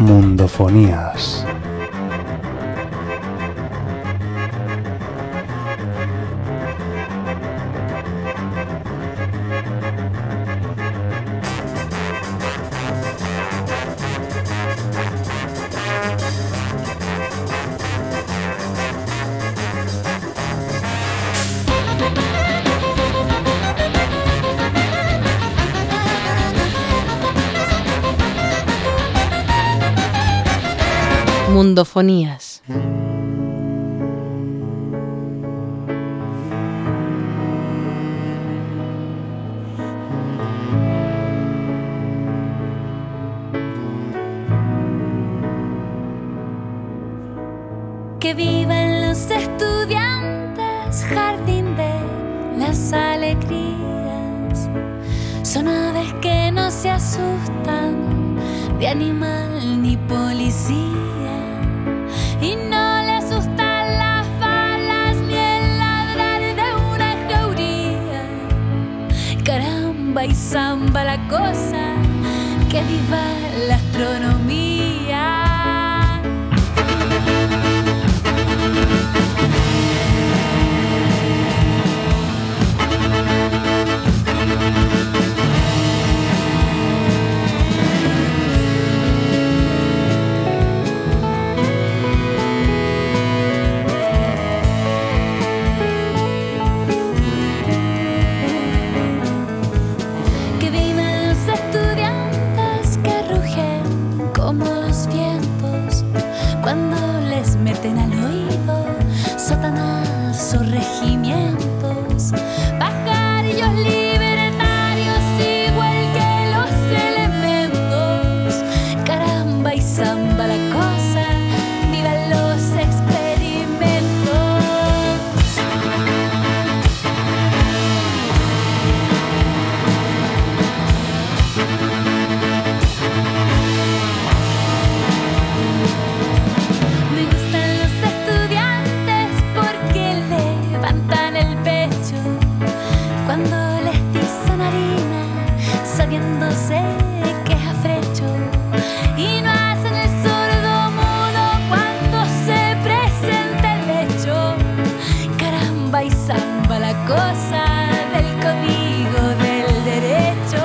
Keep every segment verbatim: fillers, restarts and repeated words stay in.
Mundofonías. Mundofonías. Que vivan los estudiantes, jardín de las alegrías. Son aves que no se asustan de animal ni policía. Y no le asustan las balas ni el ladrar de una jauría. Caramba y zamba la cosa, que viva la astronomía. Meten al oído Satanás o regimientos, pajarillos libertarios igual que los elementos. Caramba y zamba la cosa, vivan los experimentos. Sabiéndose que es afrecho, y no hacen el sordo mudo cuando se presenta el hecho. Caramba y zamba la cosa del código del derecho.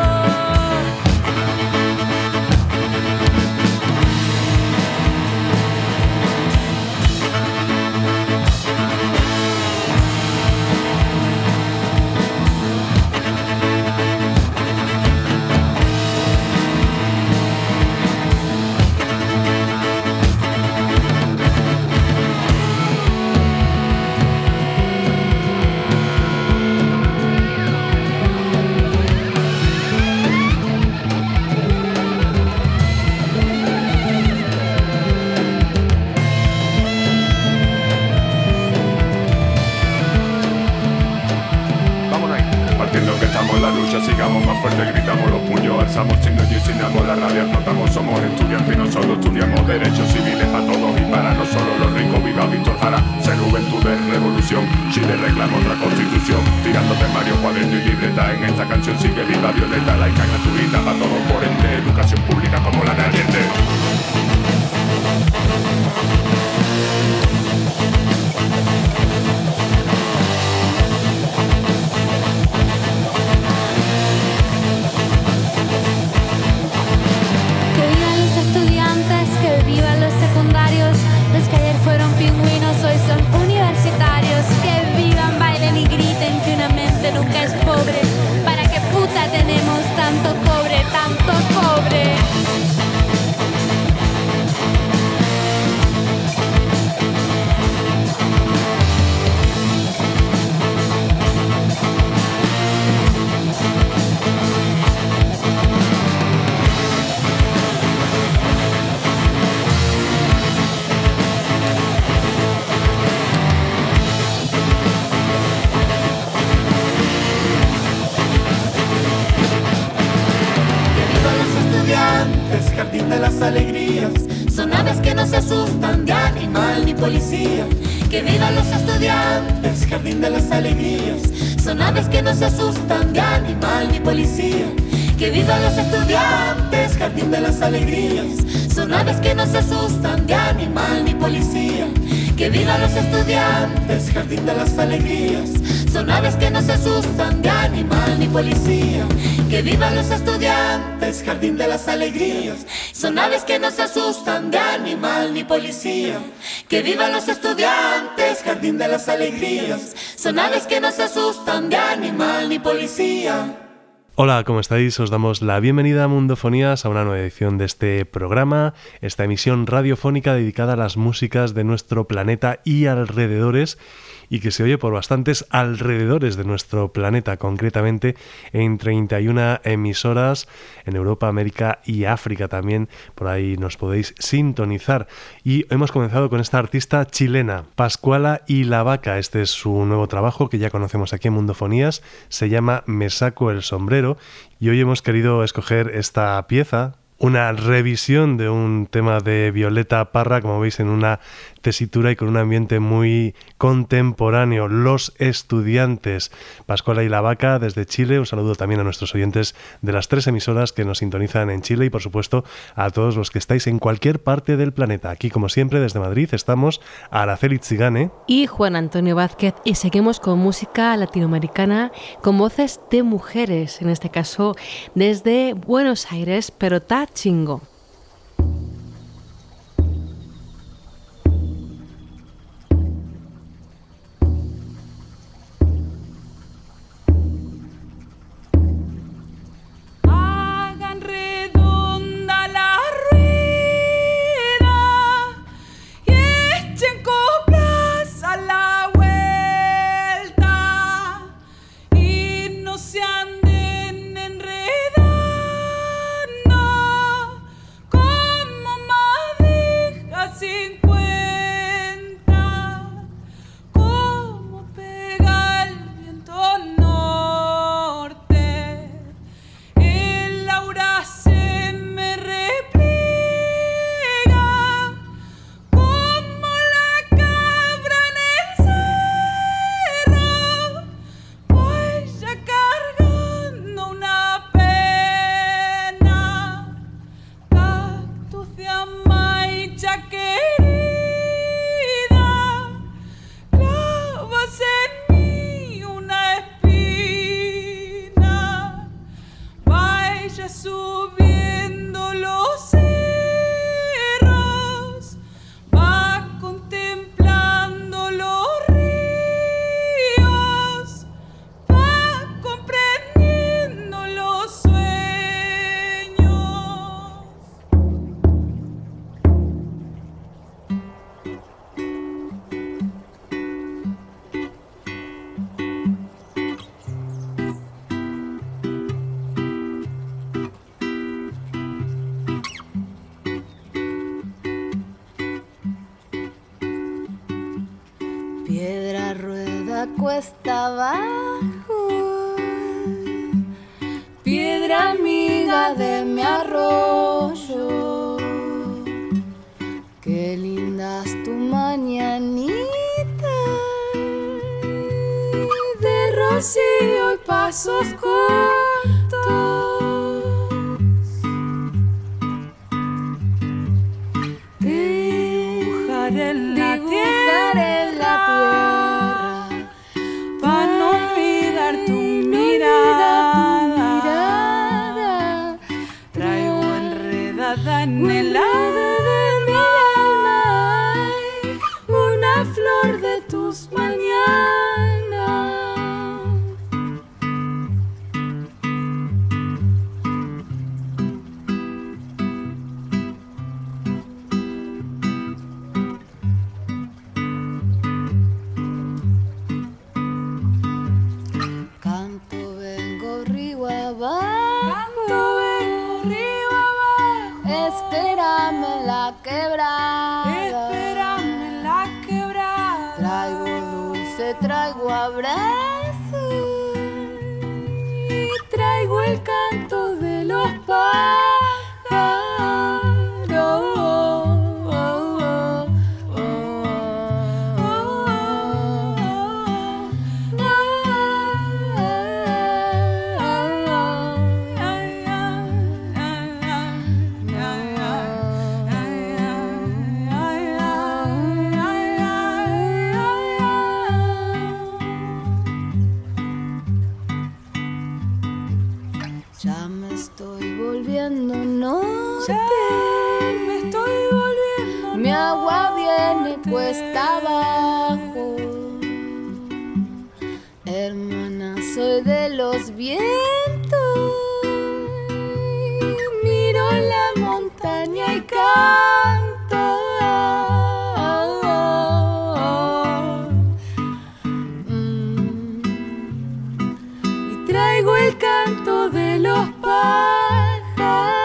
Sigamos más fuerte, gritamos los puños, alzamos signos y enseñamos la rabia, explotamos, somos estudiantes y no solo estudiamos derechos civiles para todos y para no solo los ricos. Viva Víctor Jara, ser juventud de revolución, Chile reclama otra constitución, tirándote Mario, cuaderno y libreta, en esta canción sigue viva Violeta, laica gratuita para todos por ende, educación pública como la de Allende. Los que ayer fueron pingüinos hoy son universitarios. Que vivan, bailen y griten que una mente nunca es pobre. ¿Para qué puta tenemos tanto cobre, tanto cobre? Jardín de las alegrías, son aves que no se asustan de animal ni policía. Que vivan los estudiantes, jardín de las alegrías, son aves que no se asustan de animal ni policía. que vivan los estudiantes, jardín de las alegrías. Son aves que no se asustan de animal ni policía. Que vivan los estudiantes, jardín de las alegrías. Son aves que no se asustan de animal ni policía. Que vivan los estudiantes, jardín de las alegrías. Son aves que no se asustan de animal ni policía. Que vivan los estudiantes, jardín de las alegrías. Son aves que no se asustan de animal ni policía. Hola, ¿cómo estáis? Os damos la bienvenida a Mundofonías, a una nueva edición de este programa, esta emisión radiofónica dedicada a las músicas de nuestro planeta y alrededores, y que se oye por bastantes alrededores de nuestro planeta, concretamente en treinta y una emisoras en Europa, América y África también. Por ahí nos podéis sintonizar. Y hemos comenzado con esta artista chilena, Pascuala y la Vaca. Este es su nuevo trabajo que ya conocemos aquí en Mundofonías. Se llama Me saco el sombrero y hoy hemos querido escoger esta pieza, una revisión de un tema de Violeta Parra, como veis, en una tesitura y con un ambiente muy contemporáneo. Los estudiantes, Pascuala y la Vaca desde Chile. Un saludo también a nuestros oyentes de las tres emisoras que nos sintonizan en Chile y, por supuesto, a todos los que estáis en cualquier parte del planeta. Aquí, como siempre, desde Madrid estamos Araceli Tzigane y Juan Antonio Vázquez, y seguimos con música latinoamericana con voces de mujeres, en este caso desde Buenos Aires, pero ta chingo. Cuesta abajo, piedra amiga de mi arroyo, qué lindas tu mañanita de rocío y pasos cortos, dibujar en la tierra, en la tierra. En el alma de mi alma, una flor de tus mañanas. Canto, vengo río abajo. Canto, vengo río abajo. Espérame en la quebrada. Espérame en la quebrada. Traigo dulce, traigo abrazo y traigo el canto de los pájaros. Ay, ay, cuesta abajo. Hermana, soy de los vientos. Miro la montaña y canto. Mm. Y traigo el canto de los pájaros.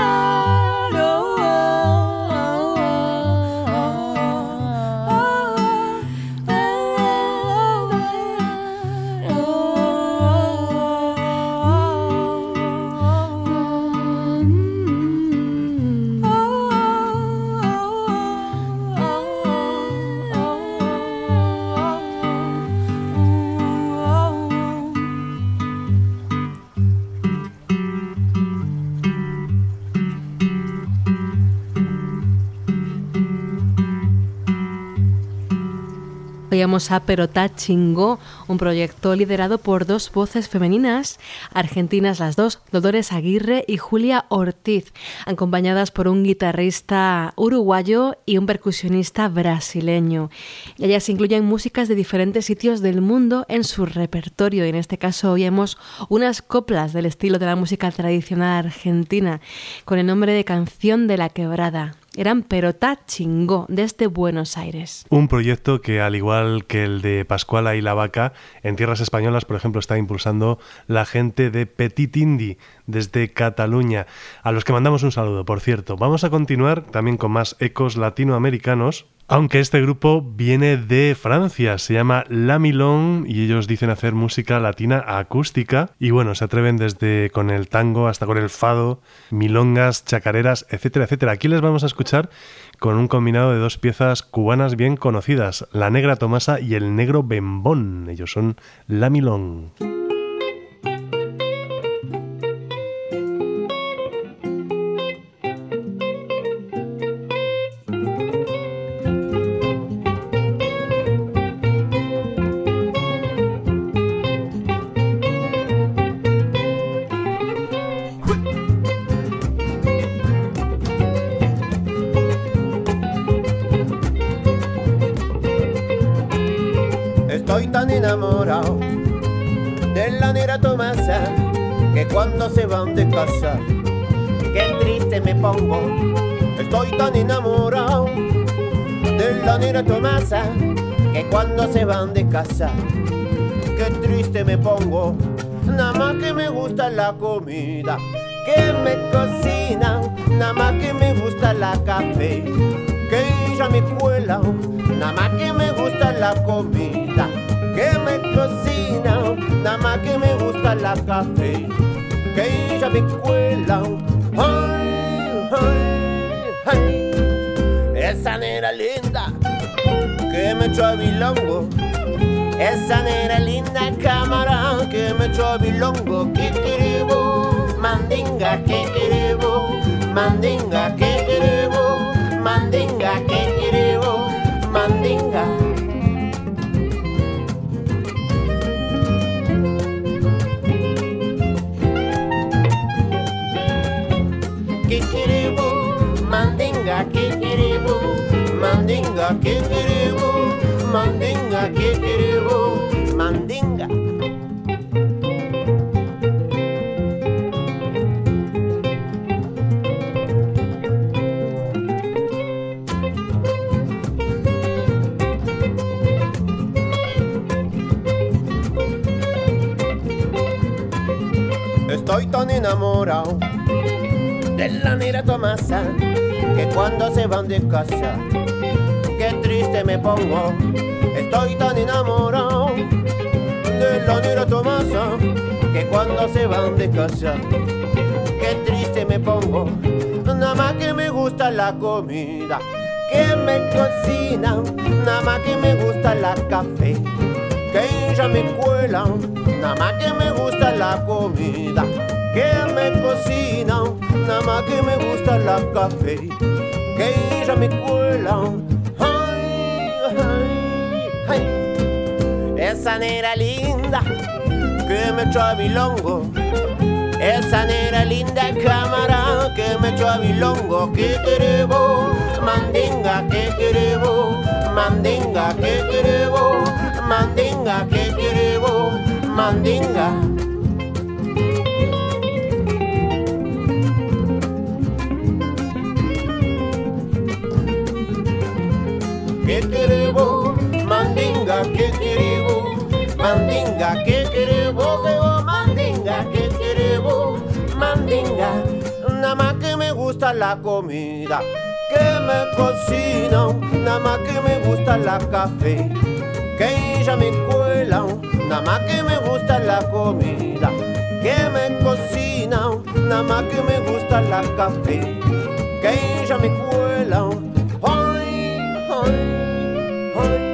Oíamos a Perotá Chingó, un proyecto liderado por dos voces femeninas, argentinas las dos, Dolores Aguirre y Julia Ortiz, acompañadas por un guitarrista uruguayo y un percusionista brasileño. Ellas incluyen músicas de diferentes sitios del mundo en su repertorio, y en este caso oímos unas coplas del estilo de la música tradicional argentina, con el nombre de Canción de la Quebrada. Eran Perotá Chingó, desde Buenos Aires. Un proyecto que, al igual que el de Pascuala y La Vaca, en tierras españolas, por ejemplo, está impulsando la gente de Petit Indi, desde Cataluña, a los que mandamos un saludo, por cierto. Vamos a continuar también con más ecos latinoamericanos, aunque este grupo viene de Francia, se llama La Milongue y ellos dicen hacer música latina acústica y bueno, se atreven desde con el tango hasta con el fado, milongas, chacareras, etcétera, etcétera. Aquí les vamos a escuchar con un combinado de dos piezas cubanas bien conocidas, La Negra Tomasa y El Negro Bembón. Ellos son La Milongue. Estoy tan enamorado de la negra Tomasa que cuando se van de casa, qué triste me pongo. Estoy tan enamorado de la negra Tomasa que cuando se van de casa, qué triste me pongo. Nada más que me gusta la comida que me cocina, nada más que me gusta la café que ella me cuela, nada más que me gusta la comida que me cocina, nada más que me gusta la café que ella me cuela. Ay, ay, ay, esa negra linda que me echó a bilongo, esa negra linda cámara que me echó a bilongo. Que querebo, mandinga, que querebo, mandinga, que querebo, mandinga, que querebo, mandinga. Que querebo, mandinga, que querebo, mandinga, que querebo, mandinga, que querebo, mandinga. Estoy tan enamorado de la negra Tomasa que cuando se van de casa, qué triste me pongo. Estoy tan enamorado de la negra Tomasa que cuando se van de casa, qué triste me pongo. Nada más que me gusta la comida que me cocina, nada más que me gusta la café que ella me cuela, nada más que me gusta la comida que me cocina, nada más que me gusta la café que ella me cuela. Ay, ay, ay, esa negra linda que me echó a bilongo, esa negra linda cámara que me echó a bilongo. Que querebo, mandinga, que querebo, mandinga, ¿qué quiere vos? Mandinga, ¿qué quiere vos? Mandinga. ¿Qué quiere vos? Mandinga, ¿qué quiere vos? Mandinga, ¿qué quiere vos? Que vos mandinga, ¿qué quiere vos? Mandinga, nada más que me gusta la comida que me cocinan, nada más que me gusta la café que ella me cuela, nada más que me gusta la comida que me cocinan, nada más que me gusta la café que ella me cuela. Ay, ay, ay.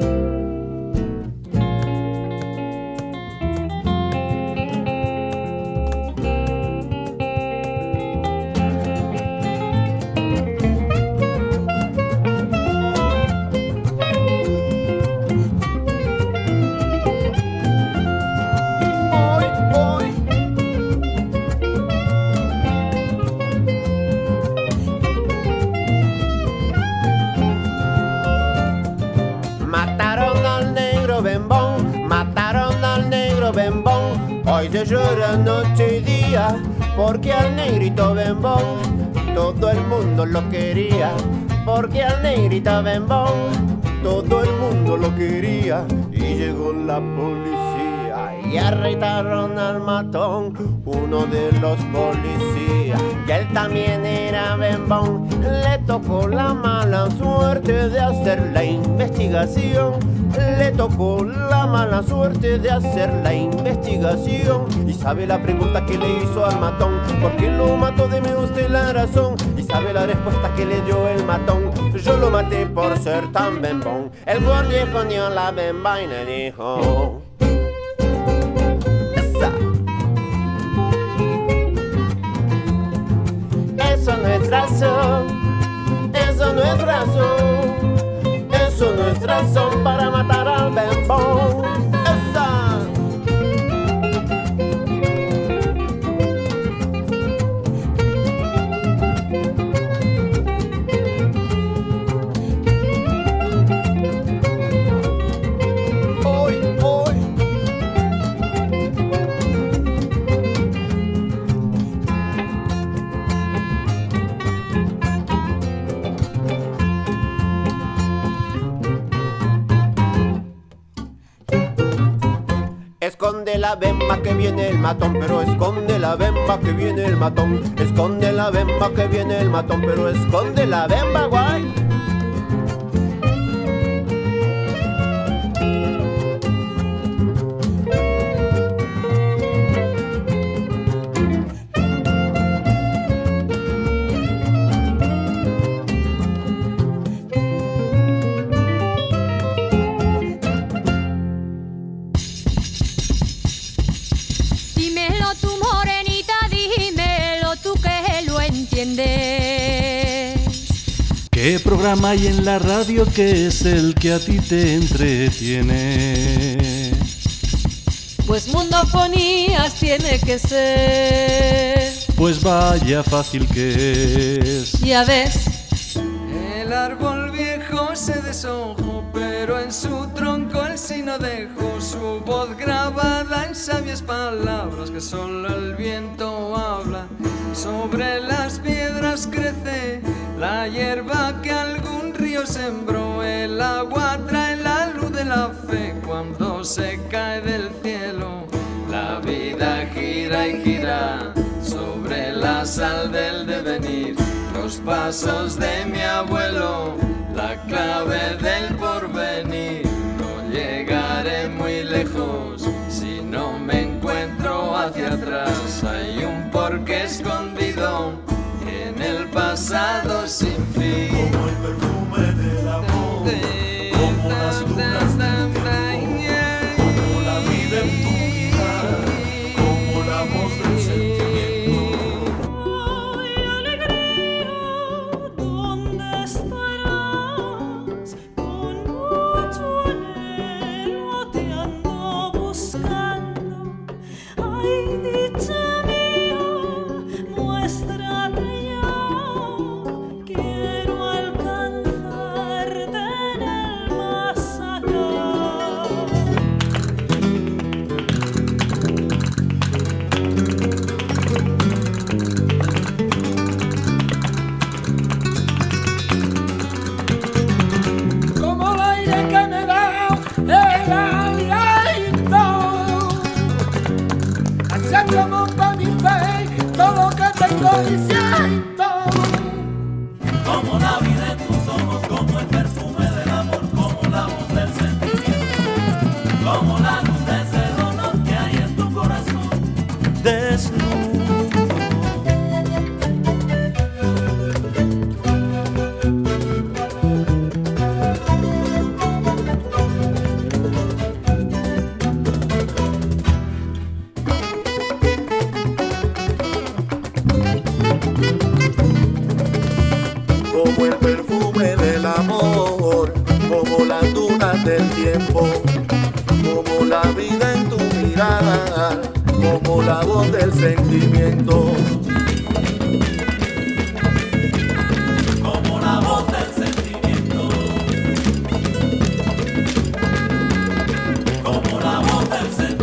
Hoy se llora noche y día porque al negrito Bembón todo el mundo lo quería, porque al negrito Bembón todo el mundo lo quería. Y llegó la policía y arrestaron al matón, uno de los policías, que él también era Bembón. Le tocó la mala suerte de hacer la investigación, le tocó la mala suerte de hacer la investigación. Y sabe la pregunta que le hizo al matón: ¿por qué lo mató? Deme usted la razón. Y sabe la respuesta que le dio el matón: yo lo maté por ser tan bembón. El guardia escondió la bemba y le dijo: esa. Eso no es razón, eso no es razón, eso no es razón para matar al bembón. Esa. Hoy, hoy. Esconde la bemba que viene el matón, pero esconde la bemba que viene el matón. Esconde la bemba que viene el matón, pero esconde la bemba, guay. ¿Qué programa hay en la radio que es el que a ti te entretiene? Pues Mundofonías tiene que ser. Pues vaya fácil que es. Ya ves. El árbol viejo se deshojó, pero en su tronco el sino dejó su voz grabada en sabias palabras que solo el viento habla. Sobre las piedras crece la hierba que algún río sembró, el agua trae la luz de la fe cuando se cae del cielo. La vida gira y gira sobre la sal del devenir, los pasos de mi abuelo, la clave del porvenir. No llegaré muy lejos si no me encuentro hacia atrás. Hay un porqué escondido en el pasado sin fin. Como el perfume del amor, como las dunas del tiempo, como la vida en tu vida, como la voz del sentimiento. Ay, alegría, ¿dónde estarás? Con mucho anhelo te ando buscando. Ay, dicha mía, muéstrate ya, quiero al perfume del amor, como las dunas del tiempo, como la vida en tu mirada, como la voz del sentimiento. Como la voz del sentimiento. Como la voz del sentimiento.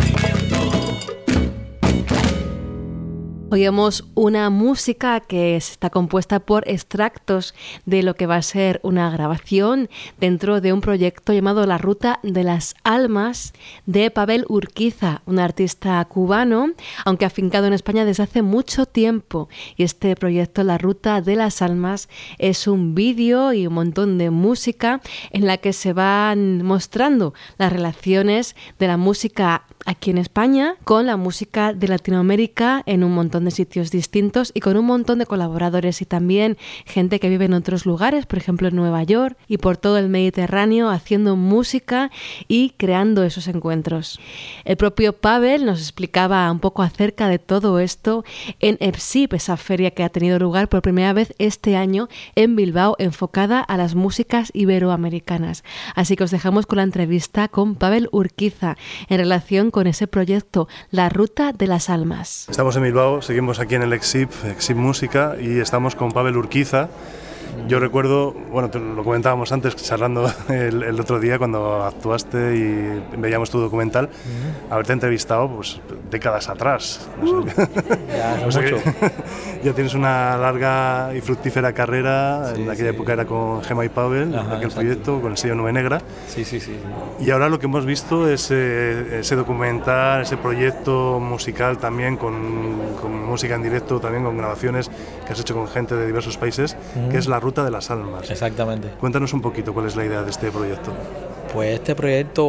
Oímos una música que está compuesta por extractos de lo que va a ser una grabación dentro de un proyecto llamado La Ruta de las Almas de Pavel Urquiza, un artista cubano, aunque afincado en España desde hace mucho tiempo. Y este proyecto, La Ruta de las Almas, es un vídeo y un montón de música en la que se van mostrando las relaciones de la música aquí en España con la música de Latinoamérica en un montón de sitios distintos y con un montón de colaboradores y también gente que vive en otros lugares, por ejemplo en Nueva York y por todo el Mediterráneo, haciendo música y creando esos encuentros. El propio Pavel nos explicaba un poco acerca de todo esto en EPSIP, esa feria que ha tenido lugar por primera vez este año en Bilbao, enfocada a las músicas iberoamericanas. Así que os dejamos con la entrevista con Pavel Urquiza en relación con ese proyecto, La Ruta de las Almas. Estamos en Bilbao, seguimos aquí en el EXIP, EXIP Música, y estamos con Pavel Urquiza. Yo recuerdo, bueno, te lo comentábamos antes, charlando el, el otro día cuando actuaste y veíamos tu documental, uh-huh. haberte entrevistado pues décadas atrás. Uh, ya hace mucho. Ya tienes una larga y fructífera carrera, sí, en aquella sí. época era con Gemma y Pavel, Ajá, aquel exacto. proyecto, con el sello Nube Negra. Sí, sí, sí. Y ahora lo que hemos visto es eh, ese documental, ese proyecto musical también, con, con música en directo, también con grabaciones que has hecho con gente de diversos países, uh-huh. que es La Ruta de las Almas. Exactamente. Cuéntanos un poquito cuál es la idea de este proyecto. Pues este proyecto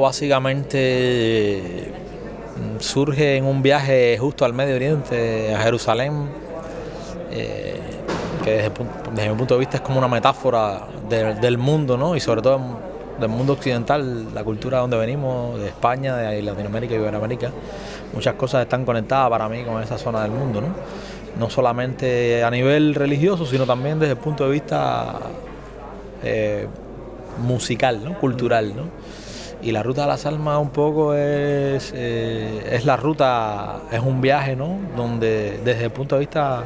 básicamente surge en un viaje justo al Medio Oriente, a Jerusalén, eh, que desde, desde mi punto de vista es como una metáfora de, del mundo, ¿no? Y sobre todo del mundo occidental, la cultura de donde venimos, de España, de Latinoamérica y Iberoamérica. Muchas cosas están conectadas para mí con esa zona del mundo, ¿no? No solamente a nivel religioso, sino también desde el punto de vista eh, musical, ¿no? Cultural, ¿no? Y La Ruta de las Almas un poco es, eh, es la ruta, es un viaje, ¿no? Donde desde el punto de vista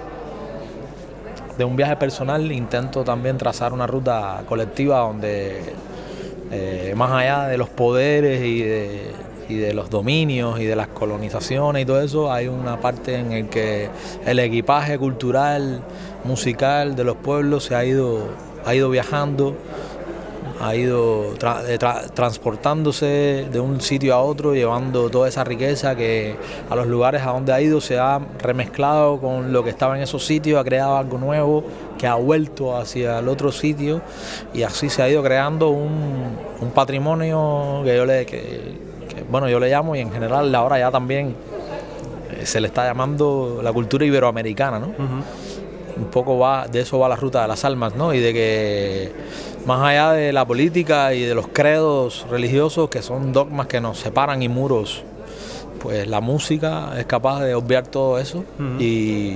de un viaje personal intento también trazar una ruta colectiva donde eh, más allá de los poderes y de y de los dominios y de las colonizaciones y todo eso, hay una parte en el que el equipaje cultural, musical de los pueblos se ha ido, ha ido viajando, ha ido tra- tra- transportándose de un sitio a otro, llevando toda esa riqueza que a los lugares a donde ha ido se ha remezclado con lo que estaba en esos sitios, ha creado algo nuevo que ha vuelto hacia el otro sitio y así se ha ido creando un, un patrimonio que yo le... Que, Bueno, yo le llamo, y en general ahora ya también eh, se le está llamando la cultura iberoamericana, ¿no? Uh-huh. Un poco va, de eso va La Ruta de las Almas, ¿no? Y de que más allá de la política y de los credos religiosos, que son dogmas que nos separan y muros, pues la música es capaz de obviar todo eso uh-huh. y,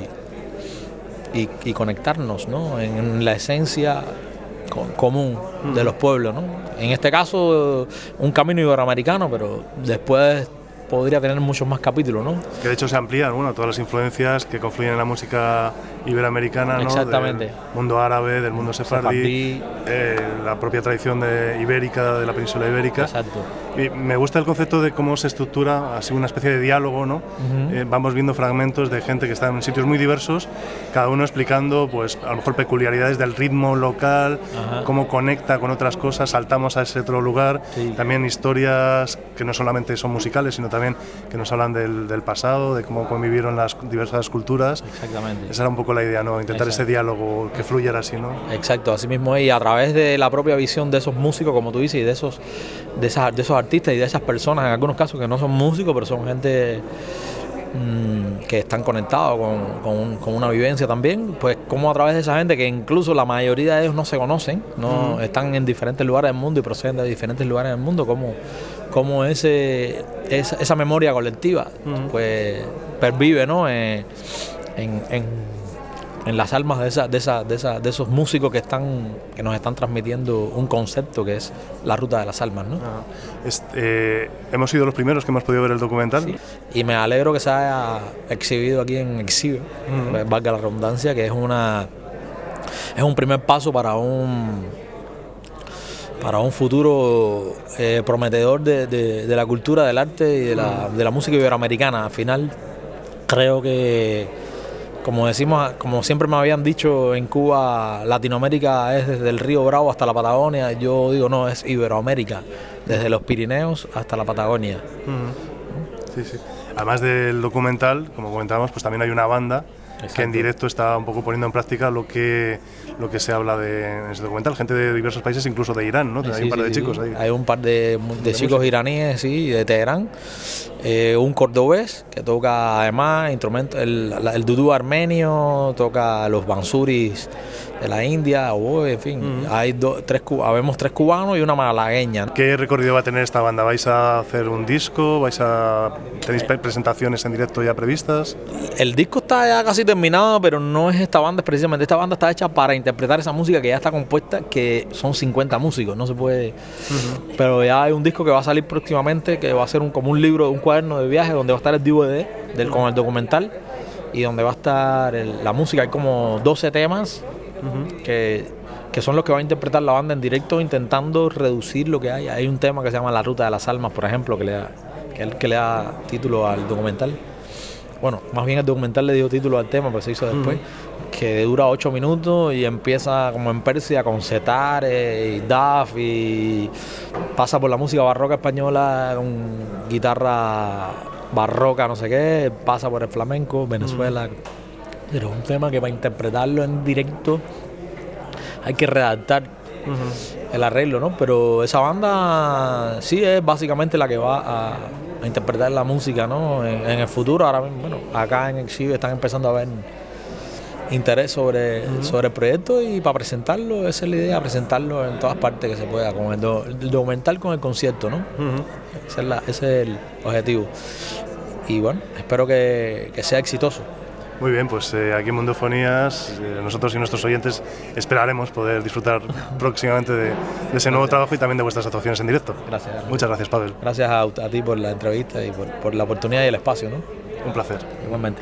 y, y conectarnos, ¿no? En, en la esencia común uh-huh. de los pueblos, ¿no? En este caso, un camino iberoamericano, pero después podría tener muchos más capítulos, ¿no? Que de hecho se amplían, bueno, todas las influencias que confluyen en la música iberoamericana, ¿no? Exactamente. Del mundo árabe, del mundo sefardí, eh, la propia tradición de ibérica, de la península ibérica. Exacto. Y me gusta el concepto de cómo se estructura, así una especie de diálogo, ¿no? Uh-huh. Eh, vamos viendo fragmentos de gente que está en sitios muy diversos, cada uno explicando, pues, a lo mejor peculiaridades del ritmo local, uh-huh. cómo conecta con otras cosas, saltamos a ese otro lugar, sí. También historias que no solamente son musicales, sino también que nos hablan del, del pasado, de cómo convivieron las diversas culturas. Exactamente. Esa era un poco la idea, ¿no? Intentar Exacto. ese diálogo que fluyera así, ¿no? Exacto, así mismo es, y a través de la propia visión de esos músicos, como tú dices, y de esos, de esas, de esos artistas y de esas personas, en algunos casos que no son músicos, pero son gente mmm, que están conectados con, con, con una vivencia también, pues como a través de esa gente, que incluso la mayoría de ellos no se conocen, no uh-huh. están en diferentes lugares del mundo y proceden de diferentes lugares del mundo, como, como ese, esa, esa memoria colectiva uh-huh. pues pervive, ¿no? Eh, en, en en las almas de, esa, de, esa, de, esa, de esos músicos que, están, que nos están transmitiendo un concepto que es la ruta de las almas, ¿no? Ah, es, eh, hemos sido los primeros que hemos podido ver el documental. Sí. Y me alegro que se haya exhibido aquí en Exhibe, uh-huh. valga la redundancia, que es una es un primer paso para un para un futuro eh, prometedor de, de, de la cultura, del arte y de la, de la música iberoamericana. Al final creo que, como decimos, como siempre me habían dicho en Cuba, Latinoamérica es desde el río Bravo hasta la Patagonia. Yo digo no, es Iberoamérica, desde los Pirineos hasta la Patagonia. Uh-huh. Sí, sí. Además del documental, como comentábamos, pues también hay una banda Exacto. que en directo está un poco poniendo en práctica lo que lo que se habla de, en ese documental, gente de diversos países, incluso de Irán, ¿no? Sí, hay un par de sí, chicos ahí. Hay un par de, de chicos música. iraníes, sí, de Teherán, eh, un cordobés que toca además instrumentos, el, el dudú armenio, toca los bansuris de la India, o en fin, uh-huh. hay do, tres, habemos tres cubanos y una malagueña. ¿Qué recorrido va a tener esta banda? ¿Vais a hacer un disco? ¿Vais a tenéis presentaciones en directo ya previstas? El disco está ya casi terminado, pero no es esta banda precisamente. Esta banda está hecha para interpretar esa música que ya está compuesta, que son cincuenta músicos, no se puede. Uh-huh. Pero ya hay un disco que va a salir próximamente, que va a ser un, como un libro, un cuaderno de viaje, donde va a estar el D V D del, uh-huh. con el documental y donde va a estar el, la música. Hay como doce temas uh-huh. que, que son los que va a interpretar la banda en directo, intentando reducir lo que hay. Hay un tema que se llama La Ruta de las Almas, por ejemplo, que le da, que, que le da título al documental. Bueno, más bien el documental le dio título al tema, pero se hizo después, uh-huh. que dura ocho minutos y empieza como en Persia con setare y daf y pasa por la música barroca española con guitarra barroca, no sé qué, pasa por el flamenco, Venezuela. Uh-huh. Pero es un tema que para interpretarlo en directo hay que redactar uh-huh. el arreglo, ¿no? Pero esa banda sí es básicamente la que va a... a interpretar la música, ¿no? En, en el futuro, ahora mismo, bueno, acá en Exhibe están empezando a ver interés sobre, uh-huh. sobre el proyecto y para presentarlo, esa es la idea, presentarlo en todas partes que se pueda, con el, do, el documental con el concierto, ¿no? Uh-huh. Ese, es la, ese es el objetivo. Y bueno, espero que, que sea exitoso. Muy bien, pues eh, aquí en Mundofonías, eh, nosotros y nuestros oyentes esperaremos poder disfrutar próximamente de, de ese nuevo trabajo y también de vuestras actuaciones en directo. Gracias. Carlos. Muchas gracias, Pavel. Gracias a, a ti por la entrevista y por, por la oportunidad y el espacio, ¿no? Un placer. Igualmente.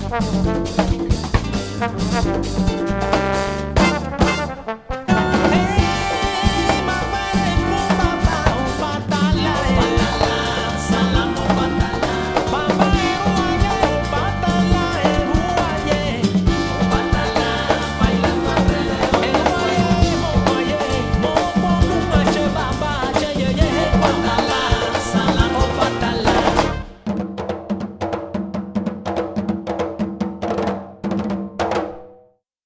Hey!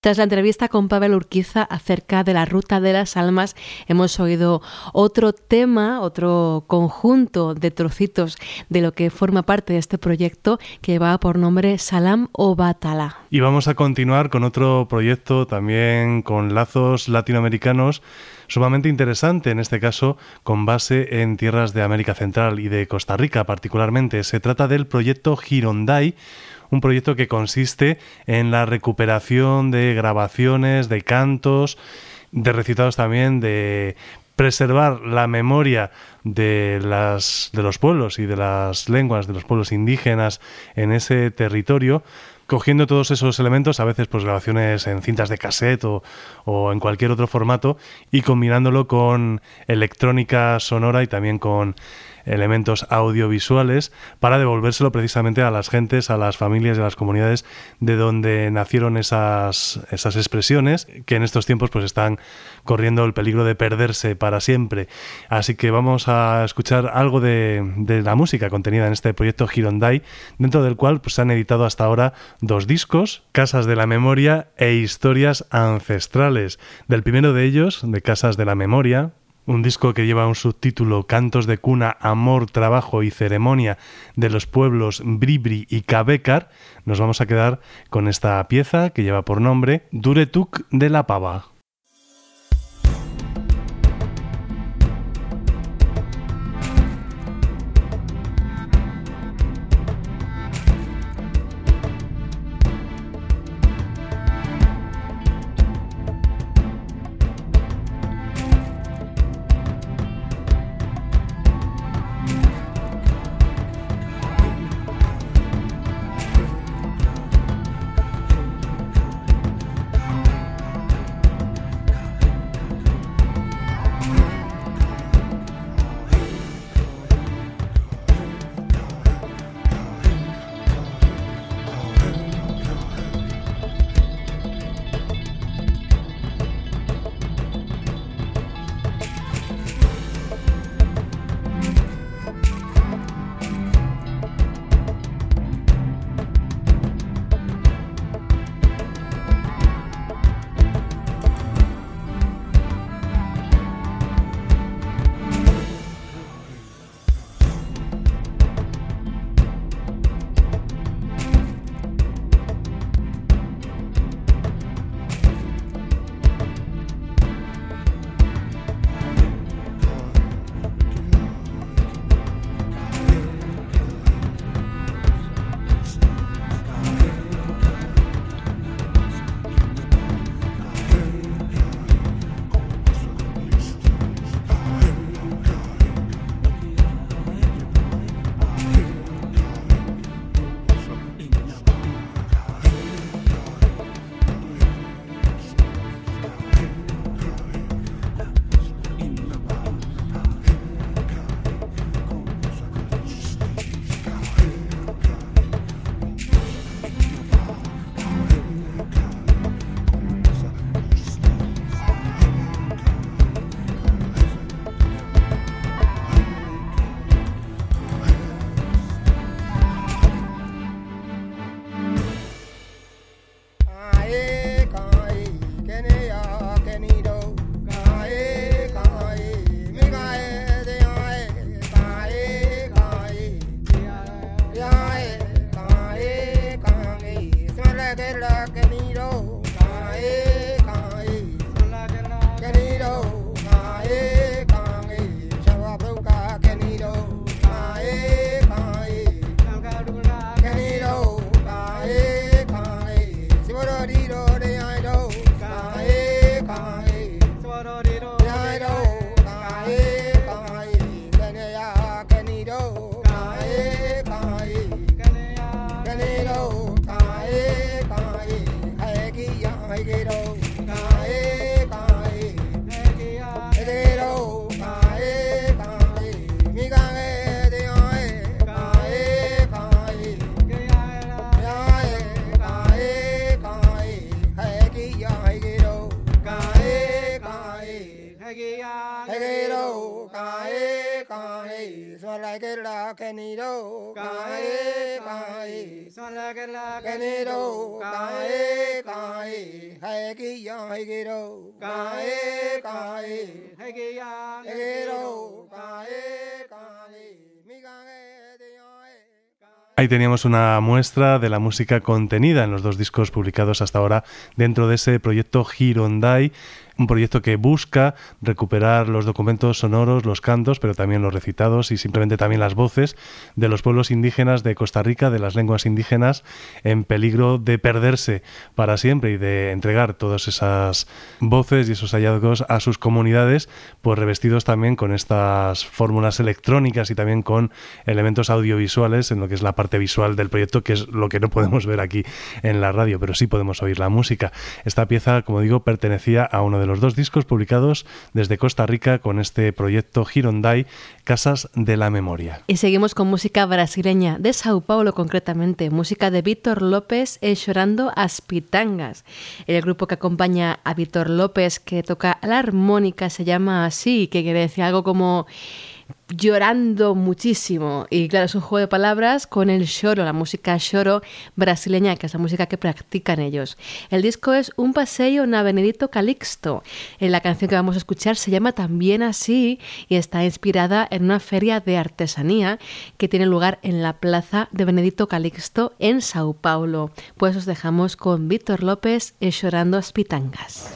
Tras la entrevista con Pavel Urquiza acerca de la Ruta de las Almas, hemos oído otro tema, otro conjunto de trocitos de lo que forma parte de este proyecto que llevaba por nombre Salam o Batala. Y vamos a continuar con otro proyecto también con lazos latinoamericanos sumamente interesante, en este caso con base en tierras de América Central y de Costa Rica particularmente. Se trata del proyecto Gironday, un proyecto que consiste en la recuperación de grabaciones, de cantos, de recitados también, de preservar la memoria de, las, de los pueblos y de las lenguas de los pueblos indígenas en ese territorio, cogiendo todos esos elementos, a veces pues grabaciones en cintas de cassette o, o en cualquier otro formato, y combinándolo con electrónica sonora y también con elementos audiovisuales para devolvérselo precisamente a las gentes, a las familias y a las comunidades de donde nacieron esas, esas expresiones, que en estos tiempos pues están corriendo el peligro de perderse para siempre. Así que vamos a escuchar algo de, de la música contenida en este proyecto Gironday, dentro del cual pues, se han editado hasta ahora dos discos, Casas de la Memoria e Historias Ancestrales. Del primero de ellos, de Casas de la Memoria, un disco que lleva un subtítulo Cantos de cuna, amor, trabajo y ceremonia de los pueblos Bribri y Cabecar, nos vamos a quedar con esta pieza que lleva por nombre Duretuk de la Pava. Canelo, cae, cae. son la que la que ni ro, cae, cae, son la que la que ni ro, cae, cae, hay que ya, hay que ro, cae, cae, hay que ya, hay que ro, cae, cae, mi cae de ya. Ahí teníamos una muestra de la música contenida en los dos discos publicados hasta ahora dentro de ese proyecto Girondai, un proyecto que busca recuperar los documentos sonoros, los cantos, pero también los recitados y simplemente también las voces de los pueblos indígenas de Costa Rica, de las lenguas indígenas en peligro de perderse para siempre y de entregar todas esas voces y esos hallazgos a sus comunidades, pues revestidos también con estas fórmulas electrónicas y también con elementos audiovisuales en lo que es la parte visual del proyecto, que es lo que no podemos ver aquí en la radio, pero sí podemos oír la música. Esta pieza, como digo, pertenecía a uno de los dos discos publicados desde Costa Rica con este proyecto Girondai, Casas de la Memoria. Y seguimos con música brasileña, de Sao Paulo concretamente, música de Vítor López e Chorando as Pitangas. El grupo que acompaña a Vítor López, que toca la armónica, se llama así, que quiere decir algo como llorando muchísimo, y claro, es un juego de palabras con el choro, la música choro brasileña, que es la música que practican ellos. El disco es Un paseo na Benedito Calixto. La canción que vamos a escuchar se llama también así y está inspirada en una feria de artesanía que tiene lugar en la plaza de Benedito Calixto en Sao Paulo. Pues os dejamos con Vítor López e Chorando as Pitangas.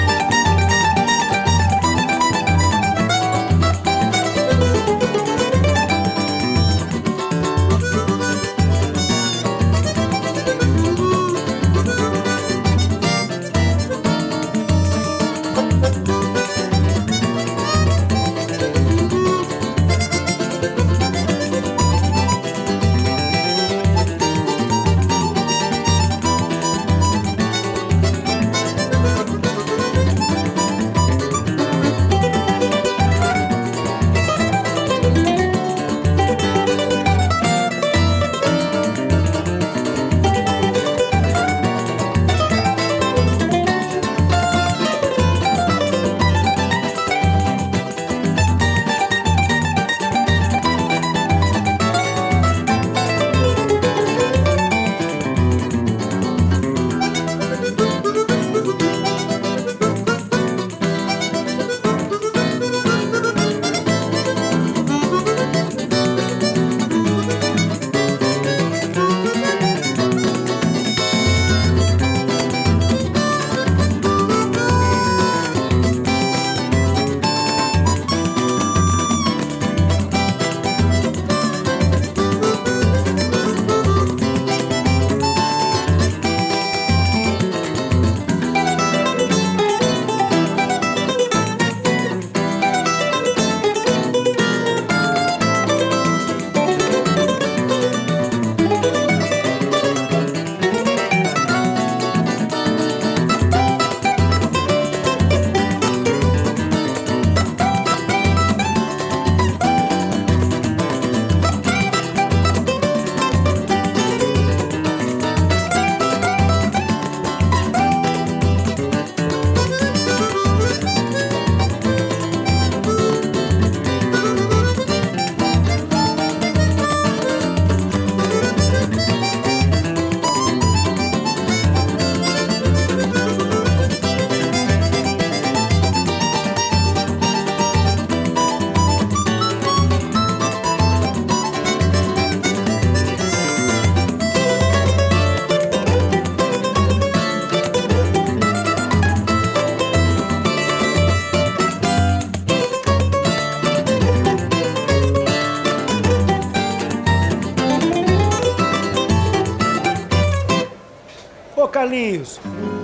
Carlinhos,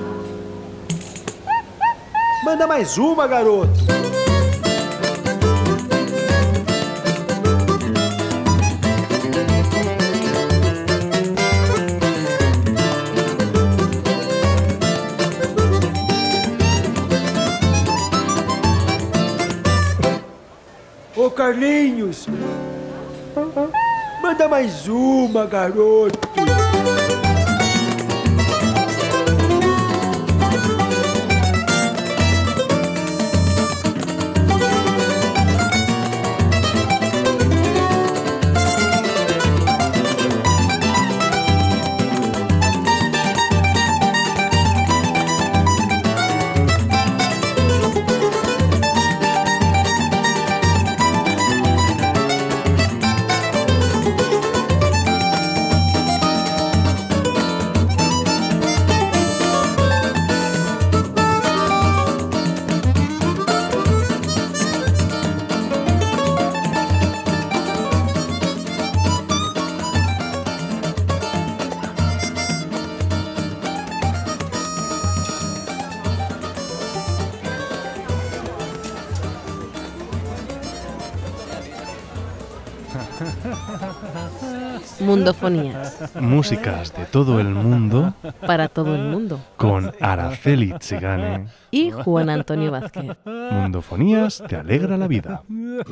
manda mais uma, garoto. Ô Carlinhos, manda mais uma, garoto. Mundofonías. Músicas de todo el mundo. Para todo el mundo. Con Araceli Tsigane. Y Juan Antonio Vázquez. Mundofonías te alegra la vida.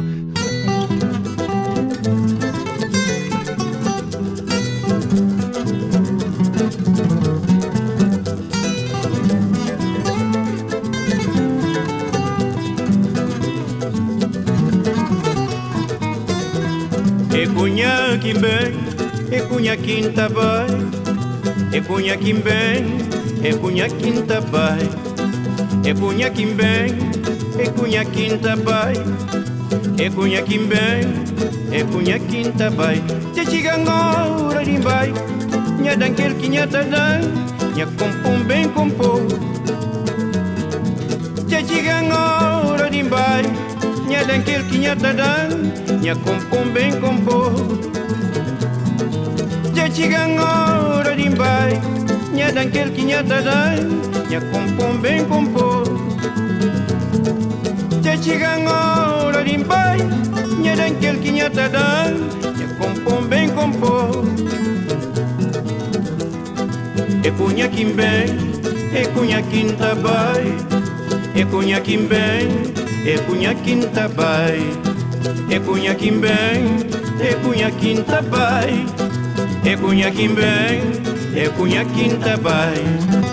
E cunha quimbem, e cunha quinta vai, e cunha quimbem, e cunha quinta vai, e cunha quimbem, e cunha quinta vai, e cunha quimbem, e cunha quinta vai. Te chigangora rimbai, nya danquel que nya tadai, nya compum bem compô. Te chigangora rimbai, nya danquel que nya tadai, nya compum bem compô. Ja chigangora rimbai, nya danquel que nya tadai, nya compum bem compô. Ja chigangora rimbai, nya danquel que nya tadai, nya compum bem compô. E cunha quimbem, e cunha quinta bai, e cunha quimbem, e cunha quinta bai. E cunha quimbem, e cunha quinta bai, e cunha quimbem, e cunha quinta bai.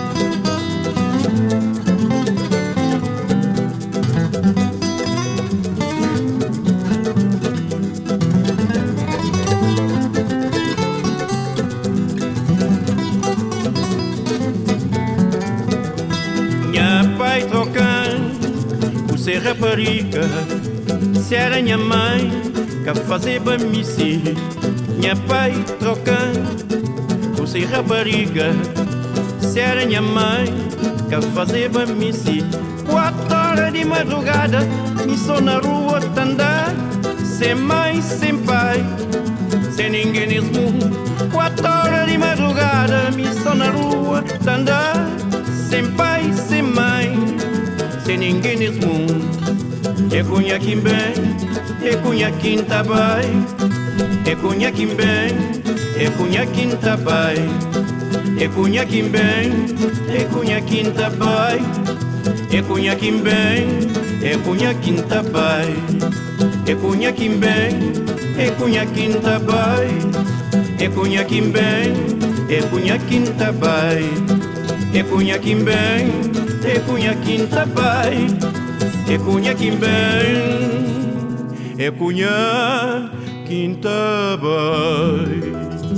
Minha pai trocando, o ser rapariga. Se era minha mãe que fazia bamici, minha pai trocando por ser rapariga. Se era minha mãe que fazia bamici, quatro horas de madrugada, me sou na rua tandar, sem mãe, sem pai, sem ninguém nesse mundo. Quatro horas de madrugada, me sou na rua tandar, sem pai, sem mãe, sem ninguém nesse mundo. E cunha quimbem, e cunha quinta bai, e cunha quimbem, e cunha quinta bai, e cunha quimbem, e cunha quinta bai, e cunha quimbem, e cunha quinta bai, e cunha quimbem, e cunha quinta bai, e cunha quimbem, e cunha quinta bai, e cunha quimbem, e cunha quinta bai. E cunha quimbem, e cunha quinta bai.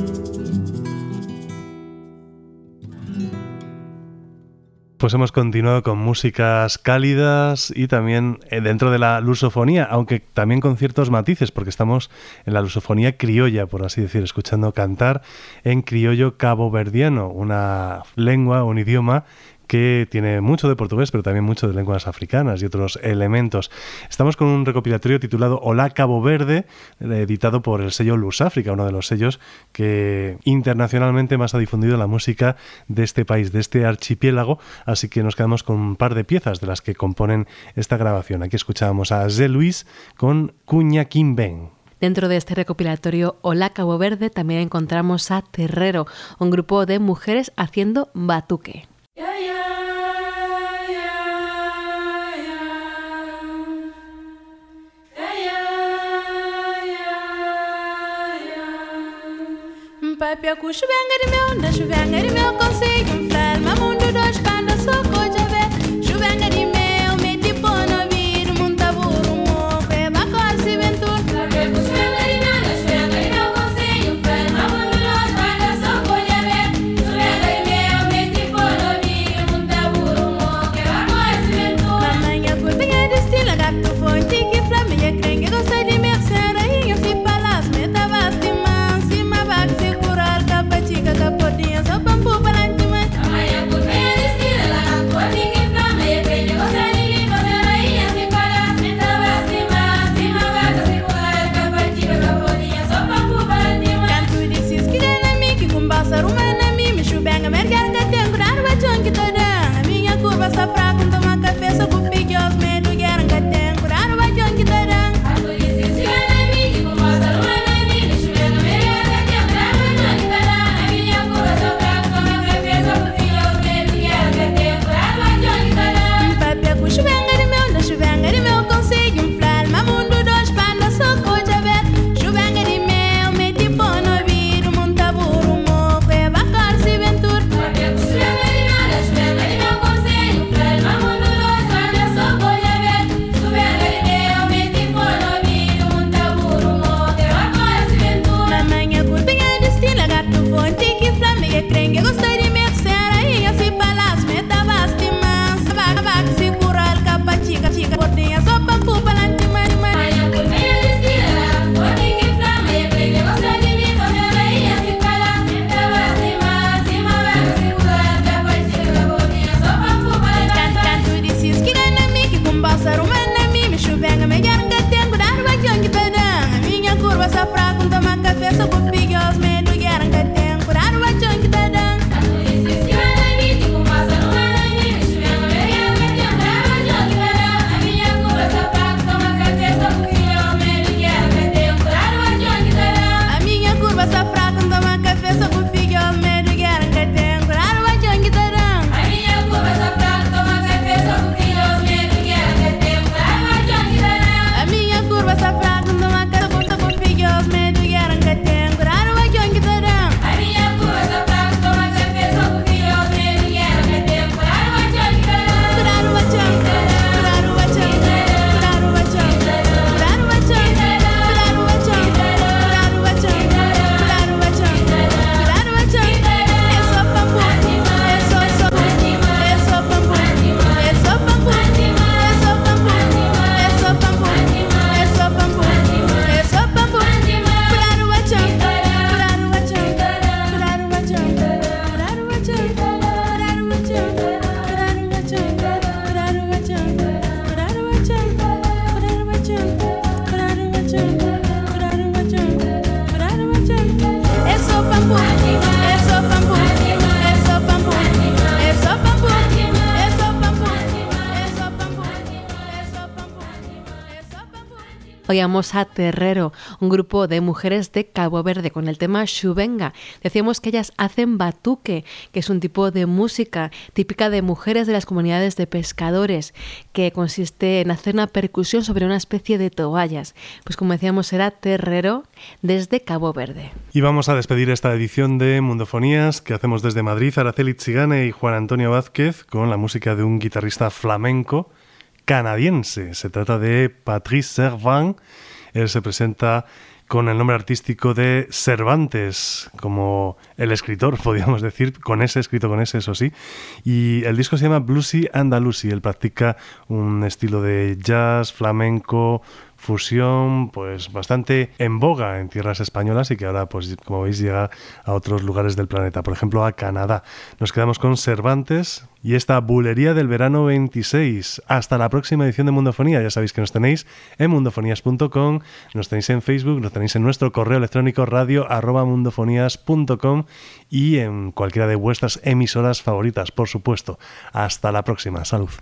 Pues hemos continuado con músicas cálidas y también dentro de la lusofonía, aunque también con ciertos matices, porque estamos en la lusofonía criolla, por así decir, escuchando cantar en criollo caboverdiano, una lengua, un idioma que tiene mucho de portugués, pero también mucho de lenguas africanas y otros elementos. Estamos con un recopilatorio titulado Olá Cabo Verde, editado por el sello Lusáfrica, uno de los sellos que internacionalmente más ha difundido la música de este país, de este archipiélago, así que nos quedamos con un par de piezas de las que componen esta grabación. Aquí escuchábamos a Zé Luís con Cunha Quimbén. Dentro de este recopilatorio Olá Cabo Verde también encontramos a Terrero, un grupo de mujeres haciendo batuque. Papia com chuvenga de meu, na chuvenga de meu consigo inflar, mamundo dois canda soco de ver, chuvenga de meu, me tipo no vir, montaburo moco, é bacosse ventura. Papia com chuvenga de meu, na chuvenga de meu consigo inflar, mamundo dois canda soco de ver, chuvenga de meu, me tipo no vir, montaburo moco, é bacosse ventura. Mamãe, a curva é destila, gato fonte que flameia, crengue, gostei de meu, serainho, se palas, me dava estima, se ma vague, se curar, capa chica, capotinha, só pampu, palante, mas. Oíamos a Terrero, un grupo de mujeres de Cabo Verde con el tema Xubenga. Decíamos que ellas hacen batuque, que es un tipo de música típica de mujeres de las comunidades de pescadores, que consiste en hacer una percusión sobre una especie de toallas. Pues como decíamos, era Terrero desde Cabo Verde. Y vamos a despedir esta edición de Mundofonías que hacemos desde Madrid, Araceli Tsigane y Juan Antonio Vázquez, con la música de un guitarrista flamenco canadiense. Se trata de Patrice Servan. Él se presenta con el nombre artístico de Cervantes, como el escritor, podríamos decir, con ese, escrito con ese, eso sí. Y el disco se llama Bluesy Andalusi. Él practica un estilo de jazz, flamenco, fusión, pues bastante en boga en tierras españolas y que ahora, pues como veis, llega a otros lugares del planeta, por ejemplo a Canadá. Nos quedamos con Cervantes y esta bulería del verano veintiséis. Hasta la próxima edición de Mundofonía. Ya sabéis que nos tenéis en mundofonías punto com, nos tenéis en Facebook, nos tenéis en nuestro correo electrónico radio arroba mundofonías punto com y en cualquiera de vuestras emisoras favoritas, por supuesto. Hasta la próxima. Salud.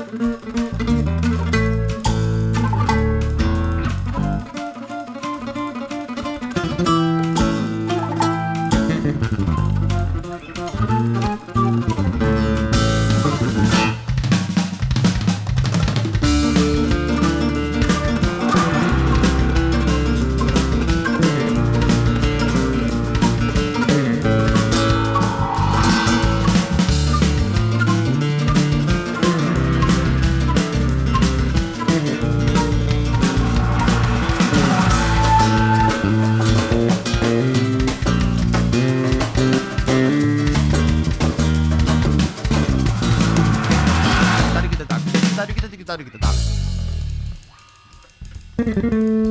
Thank you.